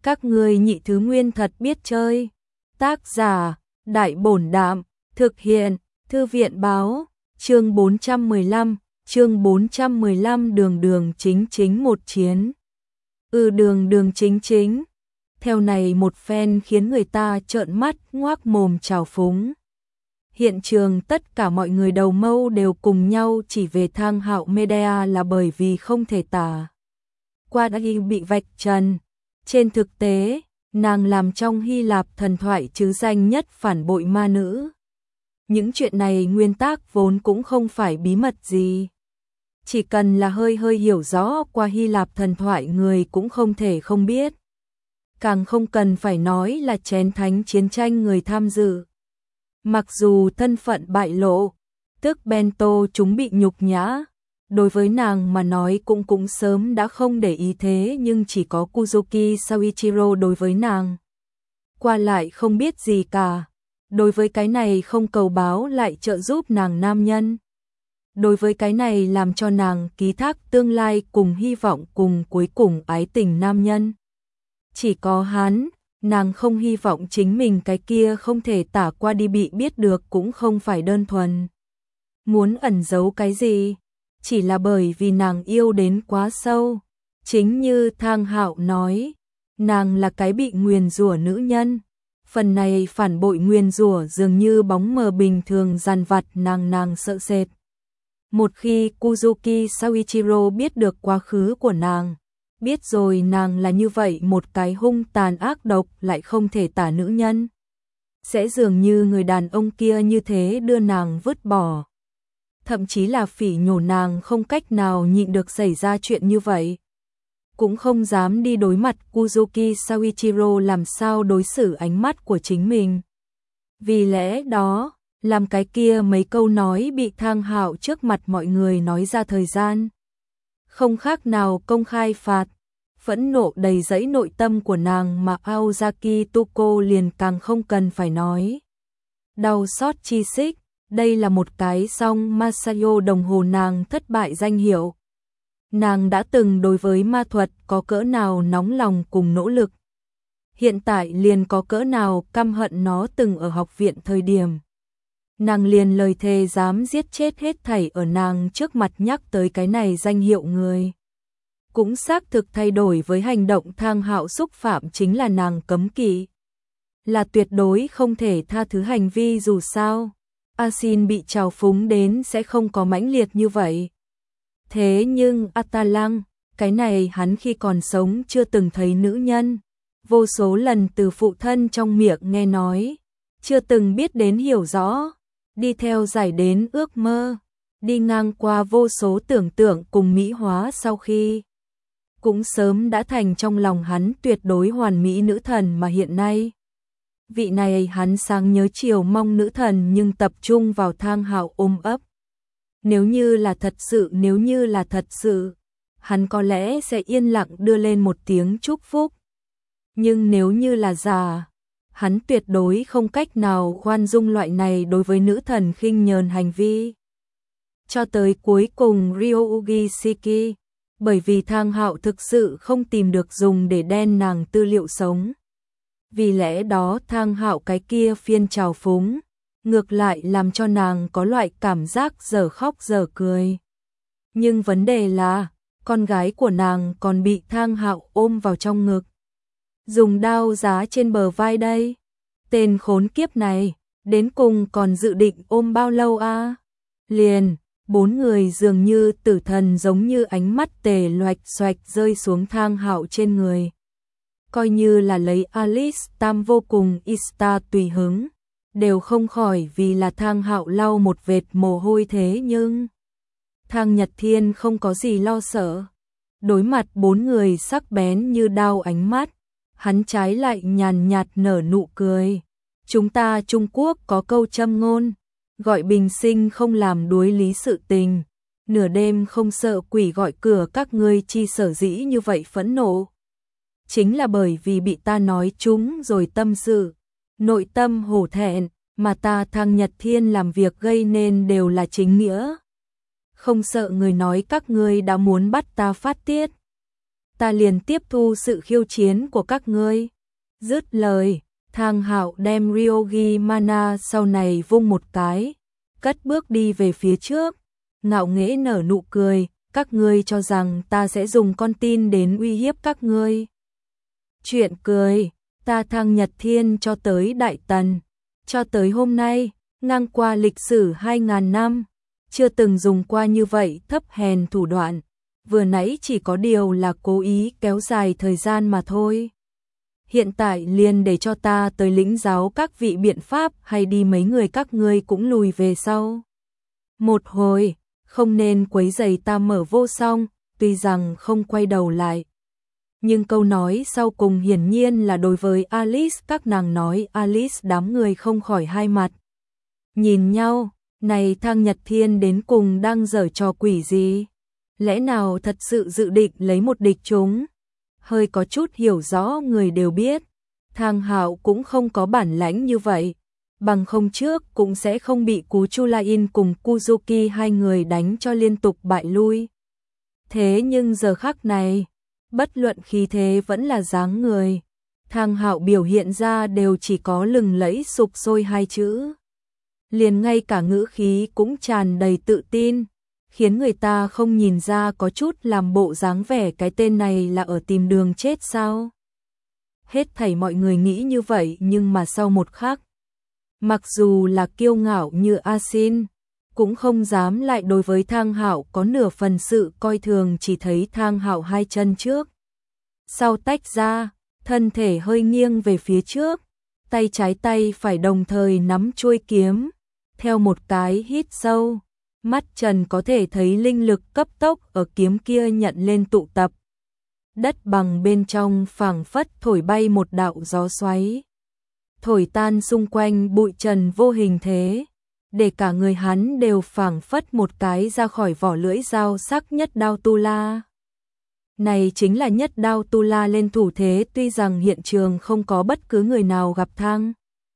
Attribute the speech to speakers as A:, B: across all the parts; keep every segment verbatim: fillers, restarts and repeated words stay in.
A: Các ngươi nhị thứ nguyên thật biết chơi. Tác giả, Đại Bổn Đạm, thực hiện, Thư viện Báo, chương bốn trăm mười lăm, chương bốn trăm mười lăm đường đường chính chính một chiến. Ừ đường đường chính chính. Theo này một phen khiến người ta trợn mắt ngoác mồm trào phúng. Hiện trường tất cả mọi người đầu mâu đều cùng nhau chỉ về Thang Hạo Medea là bởi vì không thể tả qua đã bị vạch trần. Trên thực tế, nàng làm trong Hy Lạp thần thoại chứ danh nhất phản bội ma nữ. Những chuyện này nguyên tắc vốn cũng không phải bí mật gì. Chỉ cần là hơi hơi hiểu rõ qua Hy Lạp thần thoại người cũng không thể không biết. Càng không cần phải nói là chén thánh chiến tranh người tham dự. Mặc dù thân phận bại lộ, tức Bento chúng bị nhục nhã, đối với nàng mà nói cũng cũng sớm đã không để ý thế, nhưng chỉ có Kuzuki Soichiro đối với nàng qua lại không biết gì cả. Đối với cái này không cầu báo lại trợ giúp nàng nam nhân. Đối với cái này làm cho nàng ký thác tương lai cùng hy vọng cùng cuối cùng ái tình nam nhân. Chỉ có hắn, nàng không hy vọng chính mình cái kia không thể tả qua đi bị biết được, cũng không phải đơn thuần muốn ẩn giấu cái gì, chỉ là bởi vì nàng yêu đến quá sâu. Chính như Thang Hạo nói, nàng là cái bị nguyền rủa nữ nhân. Phần này phản bội nguyền rủa dường như bóng mờ bình thường dằn vặt nàng nàng sợ sệt. Một khi Kuzuki Soichiro biết được quá khứ của nàng, biết rồi nàng là như vậy một cái hung tàn ác độc lại không thể tả nữ nhân, sẽ dường như người đàn ông kia như thế đưa nàng vứt bỏ. Thậm chí là phỉ nhổ nàng không cách nào nhịn được xảy ra chuyện như vậy. Cũng không dám đi đối mặt Kuzuki Soichiro làm sao đối xử ánh mắt của chính mình. Vì lẽ đó, làm cái kia mấy câu nói bị Thang Hạo trước mặt mọi người nói ra thời gian. Không khác nào công khai phạt, phẫn nộ đầy dẫy nội tâm của nàng mà Aozaki Tuko liền càng không cần phải nói. Đau xót chi xích, đây là một cái song Masayo đồng hồ nàng thất bại danh hiệu. Nàng đã từng đối với ma thuật có cỡ nào nóng lòng cùng nỗ lực. Hiện tại liền có cỡ nào căm hận nó từng ở học viện thời điểm. Nàng liền lời thề dám giết chết hết thảy ở nàng trước mặt nhắc tới cái này danh hiệu người. Cũng xác thực thay đổi với hành động Thang Hạo xúc phạm chính là nàng cấm kỵ. Là tuyệt đối không thể tha thứ hành vi, dù sao Asin bị trào phúng đến sẽ không có mãnh liệt như vậy. Thế nhưng Atalang, cái này hắn khi còn sống chưa từng thấy nữ nhân, vô số lần từ phụ thân trong miệng nghe nói, chưa từng biết đến hiểu rõ, đi theo giải đến ước mơ, đi ngang qua vô số tưởng tượng cùng mỹ hóa, sau khi cũng sớm đã thành trong lòng hắn tuyệt đối hoàn mỹ nữ thần. Mà hiện nay, vị này hắn sáng nhớ chiều mong nữ thần nhưng tập trung vào Thang Hạo ôm ấp. Nếu như là thật sự, nếu như là thật sự, hắn có lẽ sẽ yên lặng đưa lên một tiếng chúc phúc. Nhưng nếu như là giả, hắn tuyệt đối không cách nào khoan dung loại này đối với nữ thần khinh nhờn hành vi. Cho tới cuối cùng Ryougi Shiki, bởi vì Thang Hạo thực sự không tìm được dùng để đen nàng tư liệu sống. Vì lẽ đó Thang Hạo cái kia phiên trào phúng, ngược lại làm cho nàng có loại cảm giác dở khóc dở cười. Nhưng vấn đề là, con gái của nàng còn bị Thang Hạo ôm vào trong ngực, dùng đao giá trên bờ vai đây. Tên khốn kiếp này, đến cùng còn dự định ôm bao lâu a? À? Liền, bốn người dường như tử thần giống như ánh mắt tề loạch xoạch rơi xuống Thang Hạo trên người. Coi như là lấy Alice Tam vô cùng Ista tùy hứng, đều không khỏi vì là Thang Hạo lau một vệt mồ hôi. Thế nhưng Thang Nhật Thiên không có gì lo sợ. Đối mặt bốn người sắc bén như đao ánh mắt, hắn trái lại nhàn nhạt nở nụ cười. Chúng ta Trung Quốc có câu châm ngôn, gọi bình sinh không làm đuối lý sự tình, nửa đêm không sợ quỷ gọi cửa. Các ngươi chi sở dĩ như vậy phẫn nộ, chính là bởi vì bị ta nói chúng rồi tâm sự, nội tâm hổ thẹn, mà ta Thang Nhật Thiên làm việc gây nên đều là chính nghĩa. Không sợ người nói các ngươi đã muốn bắt ta phát tiết. ta liền tiếp thu sự khiêu chiến của các ngươi. Dứt lời, Thang Hạo đem Ryogi Mana sau này vung một cái, cất bước đi về phía trước, ngạo nghễ nở nụ cười, các ngươi cho rằng ta sẽ dùng con tin đến uy hiếp các ngươi. Chuyện cười, ta Thang Nhật Thiên cho tới Đại Tần, cho tới hôm nay, ngang qua lịch sử hai ngàn năm, chưa từng dùng qua như vậy thấp hèn thủ đoạn, vừa nãy chỉ có điều là cố ý kéo dài thời gian mà thôi. Hiện tại liền để cho ta tới lĩnh giáo các vị biện pháp hay đi mấy người các ngươi cũng lùi về sau. Một hồi, không nên quấy rầy ta mở vô song, tuy rằng không quay đầu lại. Nhưng câu nói sau cùng hiển nhiên là đối với Alice, các nàng nói. Alice đám người không khỏi hai mặt nhìn nhau, này Thang Nhật Thiên đến cùng đang giở trò quỷ gì? Lẽ nào thật sự dự định lấy một địch chúng? Hơi có chút hiểu rõ người đều biết, Thang Hạo cũng không có bản lãnh như vậy, bằng không trước cũng sẽ không bị Cú Chulain cùng Kuzuki hai người đánh cho liên tục bại lui. Thế nhưng giờ khắc này, bất luận khí thế vẫn là dáng người, Thang Hạo biểu hiện ra đều chỉ có lừng lẫy sục sôi hai chữ. Liền ngay cả ngữ khí cũng tràn đầy tự tin, khiến người ta không nhìn ra có chút làm bộ dáng vẻ cái tên này là ở tìm đường chết sao. Hết thảy mọi người nghĩ như vậy, nhưng mà sau một khắc, mặc dù là kiêu ngạo như A Xin, cũng không dám lại đối với Thang Hạo có nửa phần sự coi thường, chỉ thấy Thang Hạo hai chân trước sau tách ra, thân thể hơi nghiêng về phía trước, tay trái tay phải đồng thời nắm chuôi kiếm, theo một cái hít sâu, mắt Trần có thể thấy linh lực cấp tốc ở kiếm kia nhận lên tụ tập. Đất bằng bên trong phảng phất thổi bay một đạo gió xoáy, thổi tan xung quanh bụi trần vô hình thế, để cả người hắn đều phảng phất một cái ra khỏi vỏ lưỡi dao sắc nhất đao tu la. Này chính là nhất đao tu la lên thủ thế, tuy rằng hiện trường không có bất cứ người nào gặp Thang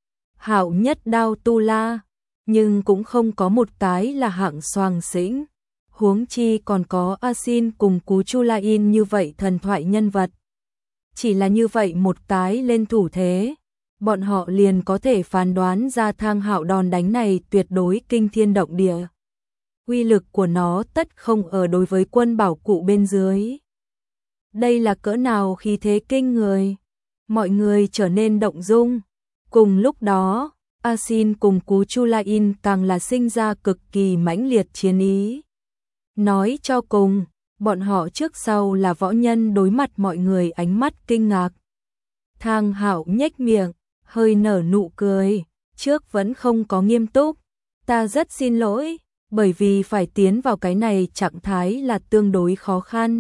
A: Hạo nhất đao tu la, nhưng cũng không có một cái là hạng soàng xĩnh, huống chi còn có A Xin cùng Cú Chulain như vậy thần thoại nhân vật. Chỉ là như vậy một cái lên thủ thế, bọn họ liền có thể phán đoán ra Thang Hạo đòn đánh này tuyệt đối kinh thiên động địa. Uy lực của nó tất không ở đối với quân bảo cụ bên dưới. Đây là cỡ nào khí thế kinh người, mọi người trở nên động dung. Cùng lúc đó, A Xin cùng Cú Chulain càng là sinh ra cực kỳ mãnh liệt chiến ý. Nói cho cùng, bọn họ trước sau là võ nhân, đối mặt mọi người ánh mắt kinh ngạc. Thang Hạo nhếch miệng, hơi nở nụ cười, trước vẫn không có nghiêm túc. Ta rất xin lỗi, bởi vì phải tiến vào cái này trạng thái là tương đối khó khăn.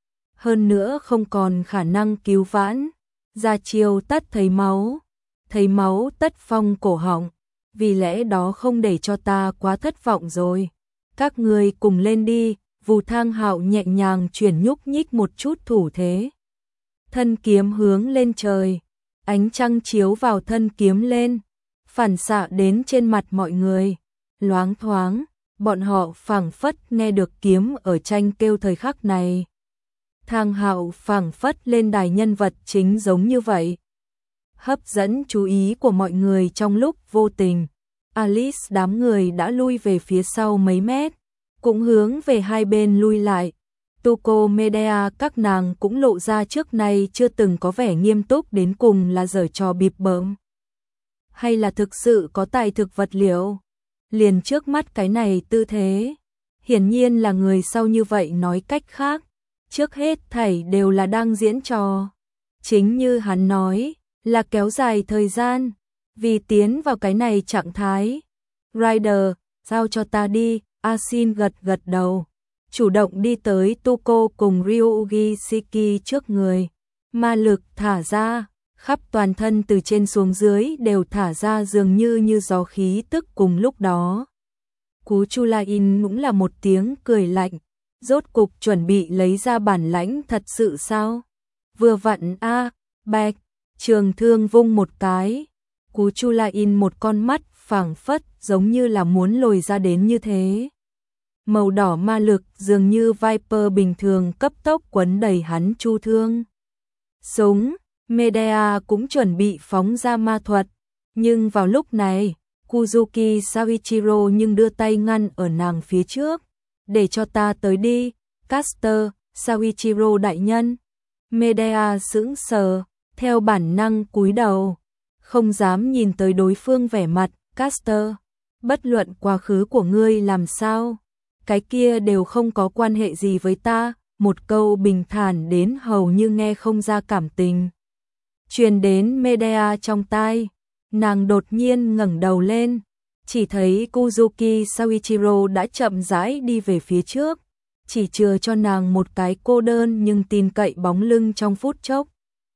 A: Hơn nữa không còn khả năng cứu vãn, ra chiêu tất thấy máu, thấy máu tất phong cổ họng, vì lẽ đó không để cho ta quá thất vọng rồi. Các người cùng lên đi. Vù Thang Hạo nhẹ nhàng chuyển nhúc nhích một chút thủ thế, thân kiếm hướng lên trời, ánh trăng chiếu vào thân kiếm lên, phản xạ đến trên mặt mọi người, loáng thoáng, bọn họ phảng phất nghe được kiếm ở tranh kêu thời khắc này. Thang Hạo phảng phất lên đài nhân vật chính giống như vậy, hấp dẫn chú ý của mọi người trong lúc vô tình. Alice đám người đã lui về phía sau mấy mét, cũng hướng về hai bên lui lại. Tuco Medea các nàng cũng lộ ra trước nay chưa từng có vẻ nghiêm túc, đến cùng là giở trò bịp bợm, hay là thực sự có tài thực vật liệu. Liền trước mắt cái này tư thế, hiển nhiên là người sau, như vậy nói cách khác, trước hết thảy đều là đang diễn trò. Chính như hắn nói, là kéo dài thời gian, vì tiến vào cái này trạng thái. Rider, giao cho ta đi. A Xin gật gật đầu, chủ động đi tới Tuco cùng Ryugi Shiki trước người, ma lực thả ra, khắp toàn thân từ trên xuống dưới đều thả ra dường như như gió khí tức. Cùng lúc đó, Cú Chulain cũng là một tiếng cười lạnh, rốt cục chuẩn bị lấy ra bản lãnh thật sự sao? Vừa vặn a, bạch, trường thương vung một cái, Cú Chulain một con mắt phảng phất giống như là muốn lồi ra đến như thế. màu đỏ ma lực dường như Viper bình thường cấp tốc quấn đầy hắn chu thương. Súng, Medea cũng chuẩn bị phóng ra ma thuật, nhưng vào lúc này, Kuzuki Saichiro nhưng đưa tay ngăn ở nàng phía trước, để cho ta tới đi, Caster, Saichiro đại nhân. Medea sững sờ, theo bản năng cúi đầu, không dám nhìn tới đối phương vẻ mặt, Caster, bất luận quá khứ của ngươi làm sao, cái kia đều không có quan hệ gì với ta, một câu bình thản đến hầu như nghe không ra cảm tình. Truyền đến Medea trong tai, nàng đột nhiên ngẩng đầu lên, chỉ thấy Kuzuki Saichiro đã chậm rãi đi về phía trước, chỉ chừa cho nàng một cái cô đơn nhưng tin cậy bóng lưng trong phút chốc.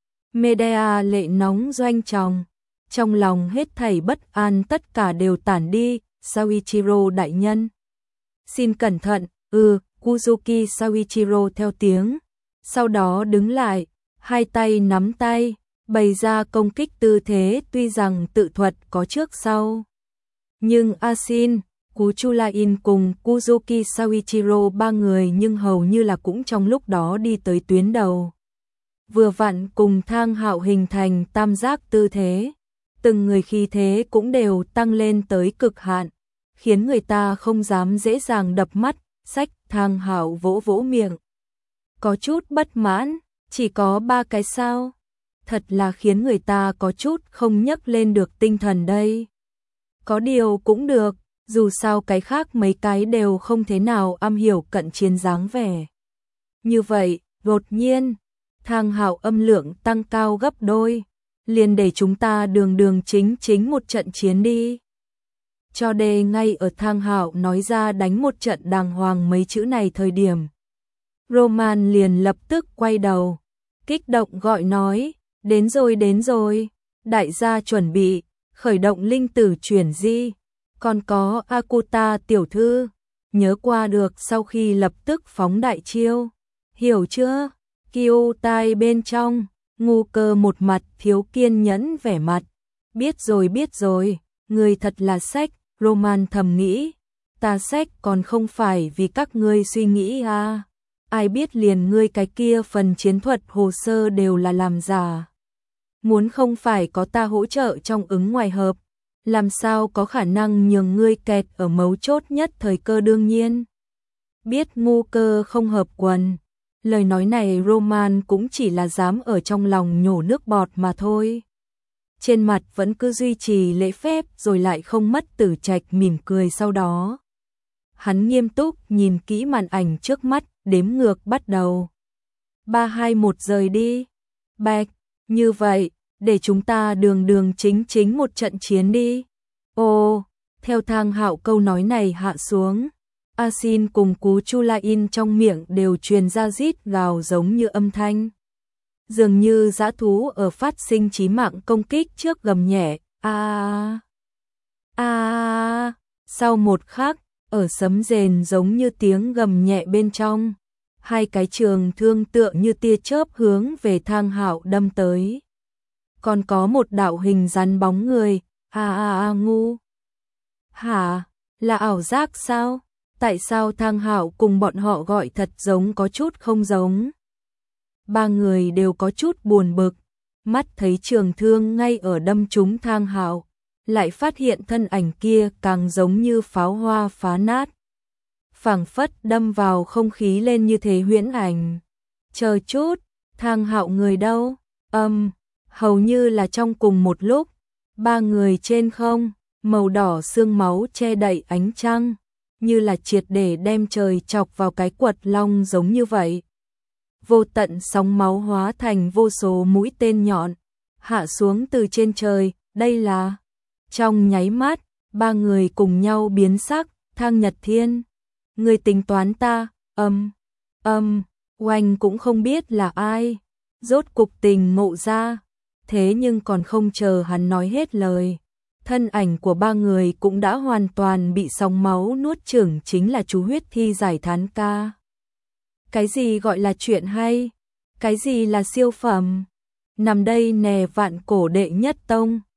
A: Medea lệ nóng doanh tròng, trong lòng hết thảy bất an tất cả đều tản đi, Saichiro đại nhân. Xin cẩn thận, ừ, Kuzuki Saichiro theo tiếng, sau đó đứng lại, hai tay nắm tay, bày ra công kích tư thế tuy rằng tự thuật có trước sau. Nhưng Asin, Kuchulain cùng Kuzuki Saichiro ba người nhưng hầu như là cũng trong lúc đó đi tới tuyến đầu. Vừa vặn cùng Thang Hạo hình thành tam giác tư thế, từng người khí thế cũng đều tăng lên tới cực hạn, khiến người ta không dám dễ dàng đập mắt, sách Thang Hạo vỗ vỗ miệng. Có chút bất mãn, chỉ có ba cái sao? Thật là khiến người ta có chút không nhấc lên được tinh thần đây. Có điều cũng được, dù sao cái khác mấy cái đều không thế nào am hiểu cận chiến dáng vẻ. Như vậy, đột nhiên, Thang Hạo âm lượng tăng cao gấp đôi, liền để chúng ta đường đường chính chính một trận chiến đi. Cho đề ngay ở Thang Hạo nói ra đánh một trận đàng hoàng mấy chữ này thời điểm. Roman liền lập tức quay đầu, kích động gọi nói, đến rồi đến rồi, đại gia chuẩn bị, khởi động linh tử chuyển di, còn có Akuta tiểu thư, nhớ qua được sau khi lập tức phóng đại chiêu, hiểu chưa? Kyutai bên trong, ngu cơ một mặt thiếu kiên nhẫn vẻ mặt, biết rồi biết rồi, người thật là sách, Roman thầm nghĩ, ta sách còn không phải vì các ngươi suy nghĩ à, ai biết liền ngươi cái kia phần chiến thuật hồ sơ đều là làm giả. Muốn không phải có ta hỗ trợ trong ứng ngoài hợp, làm sao có khả năng nhường ngươi kẹt ở mấu chốt nhất thời cơ đương nhiên. Biết ngu cơ không hợp quần, lời nói này Roman cũng chỉ là dám ở trong lòng nhổ nước bọt mà thôi. Trên mặt vẫn cứ duy trì lễ phép rồi lại không mất tử trạch mỉm cười sau đó. Hắn nghiêm túc nhìn kỹ màn ảnh trước mắt, đếm ngược bắt đầu. ba hai một rời đi. Bạch, như vậy, để chúng ta đường đường chính chính một trận chiến đi. Ồ, theo Thang Hạo câu nói này hạ xuống, Asin cùng Cú Chulain trong miệng đều truyền ra rít gào giống như âm thanh. Dường như dã thú ở phát sinh chí mạng công kích trước gầm nhẹ, a a sau một khắc, ở sấm rền giống như tiếng gầm nhẹ bên trong, hai cái trường thương tựa như tia chớp hướng về Thang Hạo đâm tới. Còn có một đạo hình rắn bóng người, a a a ngu. Hả, là ảo giác sao? Tại sao Thang Hạo cùng bọn họ gọi thật giống có chút không giống? Ba người đều có chút buồn bực, mắt thấy trường thương ngay ở đâm trúng Thang Hạo, lại phát hiện thân ảnh kia càng giống như pháo hoa phá nát. Phảng phất đâm vào không khí lên như thế huyễn ảnh. Chờ chút, Thang Hạo người đâu? Âm, um, hầu như là trong cùng một lúc, ba người trên không, màu đỏ sương máu che đậy ánh trăng, như là triệt để đem trời chọc vào cái quật long giống như vậy. Vô tận sóng máu hóa thành vô số mũi tên nhọn, hạ xuống từ trên trời, đây là... Trong nháy mắt, ba người cùng nhau biến sắc, Thang Nhật Thiên. Người tính toán ta, âm, âm, oanh cũng không biết là ai. Rốt cục tình ngộ ra, thế nhưng còn không chờ hắn nói hết lời. Thân ảnh của ba người cũng đã hoàn toàn bị sóng máu nuốt chửng, chính là chú huyết thi giải thán ca. Cái gì gọi là chuyện hay? Cái gì là siêu phẩm? Nằm đây nè vạn cổ đệ nhất tông.